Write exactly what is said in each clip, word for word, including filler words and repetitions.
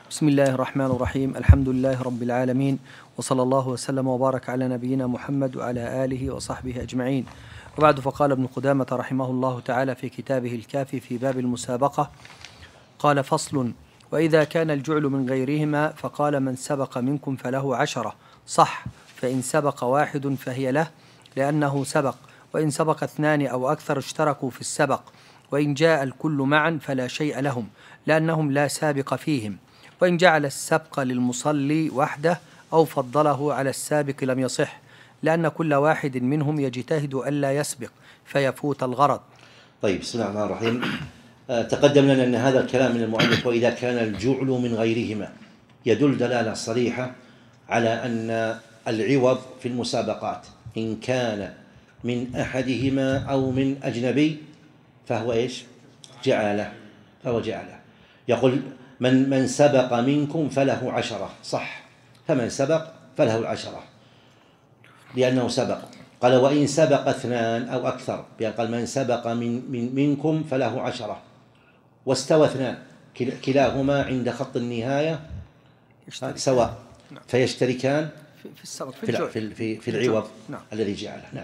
بسم الله الرحمن الرحيم. الحمد لله رب العالمين، وصلى الله وسلم وبارك على نبينا محمد وعلى آله وصحبه أجمعين. وبعد، فقال ابن قدامة رحمه الله تعالى في كتابه الكافي في باب المسابقة، قال: فصل: وإذا كان الجعل من غيرهما فقال: من سبق منكم فله عشرة، صح، فإن سبق واحد فهي له لأنه سبق، وإن سبق اثنان أو أكثر اشتركوا في السبق، وإن جاء الكل معا فلا شيء لهم لأنهم لا سابق فيهم، وإن جعل السبق للمصلي وحده أو فضله على السابق لم يصح، لأن كل واحد منهم يجتهد ألا يسبق فيفوت الغرض. طيب، بسم الله الرحمن الرحيم. آه تقدم لنا أن هذا الكلام من المؤلف وإذا كان الجعل من غيرهما يدل دلالة صريحة على أن العوض في المسابقات إن كان من أحدهما أو من أجنبي فهو إيش؟ جعله، فهو جعله. يقول: من من سبق منكم فله عشرة، صح، فمن سبق فله العشرة لأنه سبق. قال: وإن سبق اثنان أو أكثر، قال: من سبق من, من منكم فله عشرة، واستوى اثنان كلاهما عند خط النهاية سواء فيشتركان في السبق في, في, في, في, في العوض نعم. الذي جعله. نعم.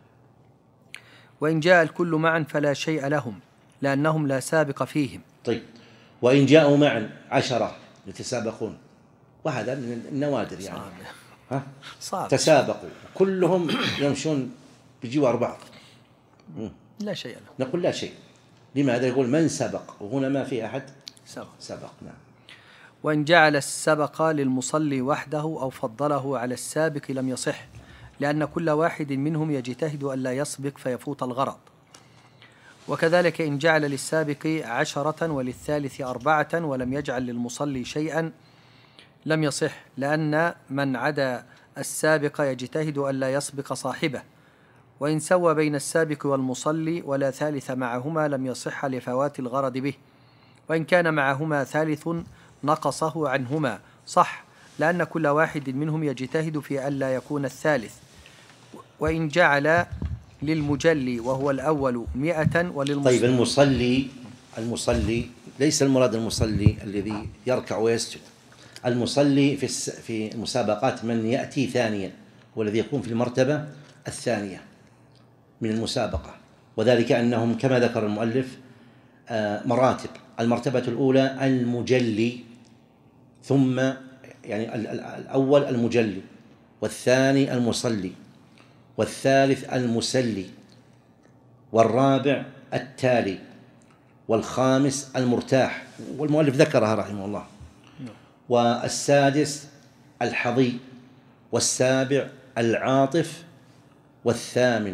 وإن جاء الكل معا فلا شيء لهم لأنهم لا سابق فيهم. طيب، وإن جاءوا معا عشرة يتسابقون، وهذا من النوادر يعني صعب. ها؟ صعب. تسابقوا كلهم يمشون بجوار بعض، لا شيء له، نقول لا شيء. لماذا؟ يقول من سبق، وهنا ما في أحد سبق, سبق. نعم. وإن جعل السبق للمصلي وحده أو فضله على السابق لم يصح، لأن كل واحد منهم يجتهد ألا يسبق فيفوت الغرض. وكذلك إن جعل للسابق عشرة وللثالث أربعة ولم يجعل للمصلي شيئا لم يصح، لأن من عدا السابق يجتهد ألا يسبق صاحبه. وإن سوى بين السابق والمصلي ولا ثالث معهما لم يصح لفوات الغرض به، وإن كان معهما ثالث نقصه عنهما، صح، لأن كل واحد منهم يجتهد في ألا يكون الثالث. وإن جعل للمجلي وهو الأول مئة وللمصلي. طيب، المصلي المصلي ليس المراد المصلي الذي يركع ويسجد. المصلي في في المسابقات من يأتي ثانيا والذي يكون في المرتبة الثانية من المسابقة، وذلك أنهم كما ذكر المؤلف مراتب. المرتبة الأولى المجلي، ثم يعني الأول المجلي، والثاني المصلي، والثالث المسلي، والرابع التالي، والخامس المرتاح، والمؤلف ذكرها رحمه الله، والسادس الحظي، والسابع العاطف، والثامن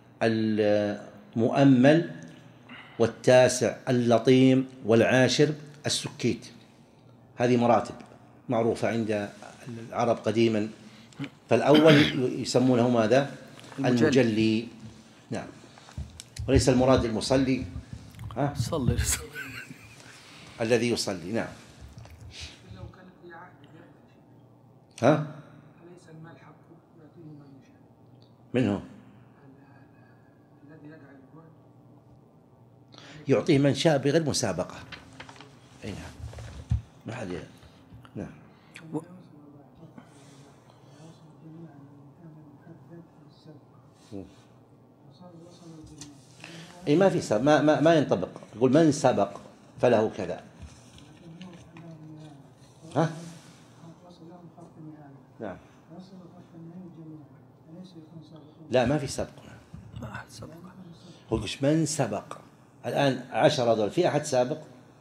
المؤمل، والتاسع اللطيم، والعاشر السكيت. هذه مراتب معروفة عند العرب قديما. فالأول يسمونه ماذا؟ المجلي. المجلي. نعم. وليس المراد المصلي، ها؟ صلي الذي يصلي. نعم. ها؟ منه يعطيه من شاء بغير مسابقة. أي نعم. ما حد. نعم. و... أي ما في سبق، ما, ما, ما ينطبق. يقول من سبق فله كذا. ها؟ نعم. لا، ما في سبق. ما أحد سبق. هو من سبق الآن عشرة دول، في أحد سابق؟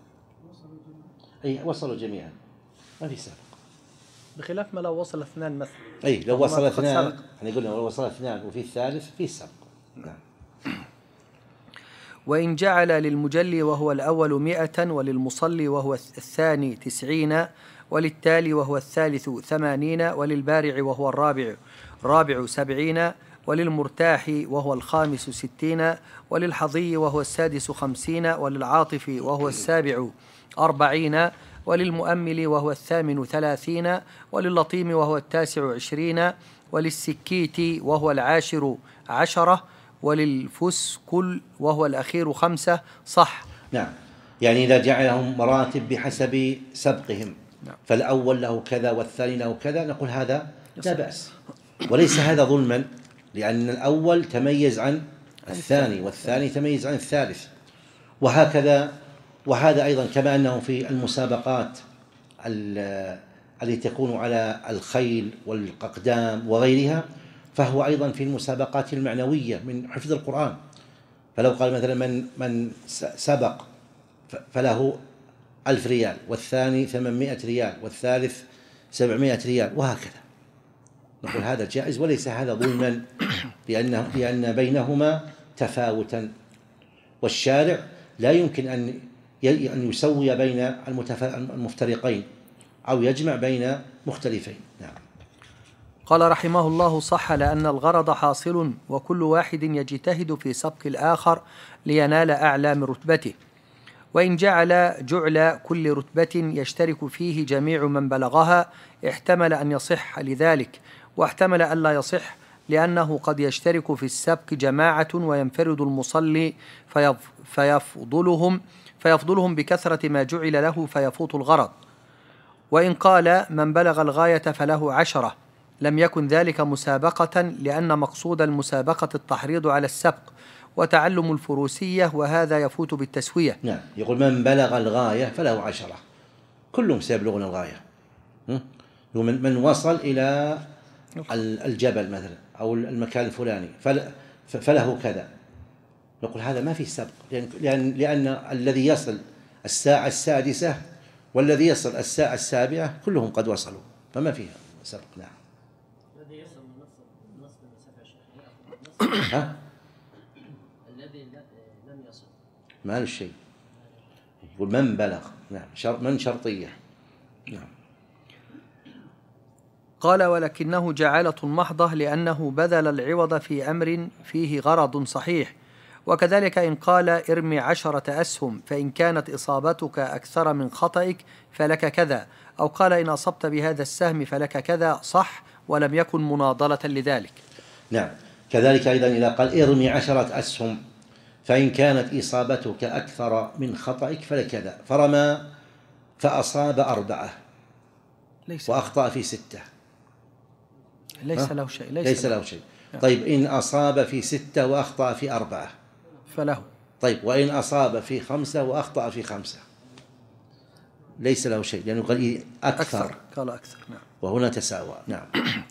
أي وصلوا جميعا، ما في سابق، بخلاف ما لو وصل اثنان مثلا. أي لو وصل اثنان، احنا قلنا لو وصل اثنان وفي الثالث في سبق. نعم. وإن جعل للمجلي وهو الأول مئة وللمصلي وهو الثاني تسعين وللتالي وهو الثالث ثمانين وللبارع وهو الرابع رابع سبعين وللمرتاح وهو الخامس ستين وللحظي وهو السادس خمسين وللعاطف وهو السابع أربعين وللمؤمل وهو الثامن ثلاثين ولللطيم وهو التاسع عشرين وللسكيت وهو العاشر عشرة وللفسكل وهو الأخير خمسة، صح. نعم. يعني إذا جعلهم مراتب بحسب سبقهم، نعم. فالأول له كذا والثاني له كذا، نقول هذا لا بأس، وليس هذا ظلما، لأن الأول تميز عن الثاني والثاني تميز عن الثالث، وهكذا. وهذا أيضا كما أنه في المسابقات التي تكون على الخيل والأقدام وغيرها، فهو أيضا في المسابقات المعنوية من حفظ القرآن. فلو قال مثلا من من سبق فله ألف ريال، والثاني ثمانمائة ريال، والثالث سبعمائة ريال، وهكذا، نقول هذا جائز وليس هذا ظلما، لأن لأن بينهما تفاوتا، والشارع لا يمكن أن أن يسوي بين المفترقين أو يجمع بين مختلفين. نعم. قال رحمه الله: صح لأن الغرض حاصل، وكل واحد يجتهد في سبق الآخر لينال أعلى من رتبته، وإن جعل جعل كل رتبة يشترك فيه جميع من بلغها احتمل أن يصح لذلك، واحتمل أن لا يصح لأنه قد يشترك في السبق جماعة وينفرد المصلي فيفضلهم فيفضلهم بكثرة ما جعل له فيفوت الغرض. وإن قال من بلغ الغاية فله عشرة لم يكن ذلك مسابقة، لأن مقصود المسابقة التحريض على السبق وتعلم الفروسية، وهذا يفوت بالتسوية. نعم. يقول من بلغ الغاية فله عشرة، كلهم سيبلغون الغاية. من من وصل إلى الجبل مثلا أو المكان الفلاني فله كذا، نقول هذا ما في سبق، لأن لأن الذي يصل الساعة السادسة والذي يصل الساعة السابعة كلهم قد وصلوا، فما فيها سبق. نعم. الذي يصل من نصف المسافة ها؟ الذي لم يصل ما له شيء، يقول من بلغ. نعم. شرط من شرطية. نعم. قال: ولكنه جعالة محضة، لأنه بذل العوض في أمر فيه غرض صحيح. وكذلك إن قال ارمي عشرة أسهم فإن كانت إصابتك أكثر من خطئك فلك كذا، أو قال إن أصبت بهذا السهم فلك كذا، صح ولم يكن مناضلة لذلك. نعم. كذلك أيضا إذا قال ارمي عشرة أسهم فإن كانت إصابتك أكثر من خطئك فلك كذا، فرمى فأصاب أربعة ليس وأخطأ في ستة، ليس له شيء. ليس, ليس له شيء. طيب إن أصاب في ستة وأخطأ في أربعة فله. طيب وإن أصاب في خمسة وأخطأ في خمسة ليس له شيء، لأنه قال أكثر, أكثر. قال أكثر. نعم. وهنا تساوى. نعم.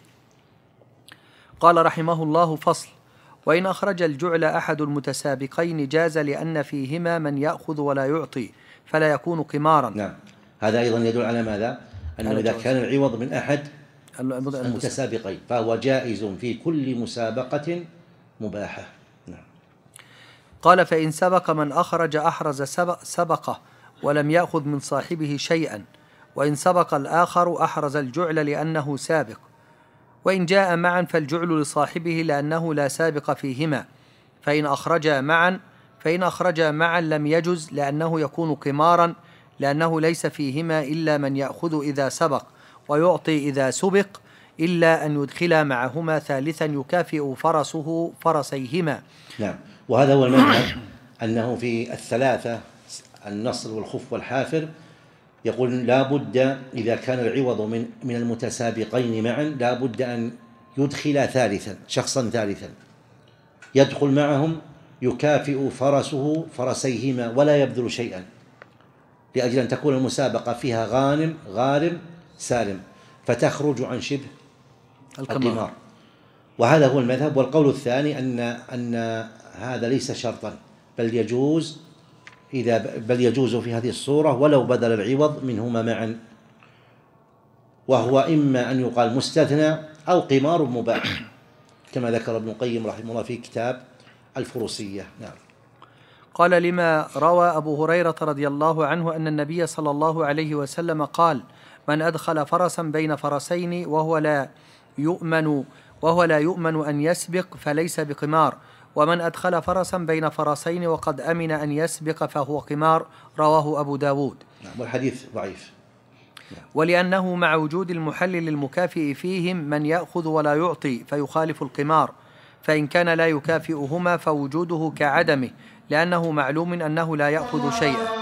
قال رحمه الله: فصل: وإن أخرج الجعل أحد المتسابقين جاز، لأن فيهما من يأخذ ولا يعطي فلا يكون قمارا. نعم. هذا أيضا يدل على ماذا؟ أنه إذا كان العوض من أحد المتسابقين فهو جائز في كل مسابقة مباحة. نعم. قال: فإن سبق من أخرج أحرز سبقه ولم يأخذ من صاحبه شيئا، وإن سبق الآخر أحرز الجعل لأنه سابق، وإن جاء معا فالجعل لصاحبه لأنه لا سابق فيهما، فإن أخرجا معا فإن أخرجا معا لم يجز، لأنه يكون قمارا، لأنه ليس فيهما إلا من يأخذ إذا سبق ويعطي إذا سبق، إلا أن يدخل معهما ثالثا يكافئ فرسه فرسيهما. نعم. وهذا هو المذهب، أنه في الثلاثة النصر والخف والحافر يقول لا بد إذا كان العوض من من المتسابقين معا لا بد أن يدخل ثالثا، شخصا ثالثا يدخل معهم يكافئ فرسه فرسيهما ولا يبذل شيئا، لأجل أن تكون المسابقة فيها غانم غارم سالم، فتخرج عن شبه القمار. وهذا هو المذهب. والقول الثاني أن أن هذا ليس شرطا، بل يجوز إذا بل يجوز في هذه الصورة ولو بدل العوض منهما معا، وهو إما أن يقال مستثنى أو قمار مباح، كما ذكر ابن القيم رحمه الله في كتاب الفروسية. نعم. قال: لما روى أبو هريرة رضي الله عنه أن النبي صلى الله عليه وسلم قال: من أدخل فرسا بين فرسين وهو لا يؤمن وهو لا يؤمن أن يسبق فليس بقمار، ومن أدخل فرسا بين فرسين وقد أمن أن يسبق فهو قمار. رواه أبو داود. نعم. والحديث ضعيف. نعم. ولأنه مع وجود المحلل المكافئ فيهم من يأخذ ولا يعطي فيخالف القمار، فإن كان لا يكافئهما فوجوده كعدمه، لأنه معلوم أنه لا يأخذ شيئا.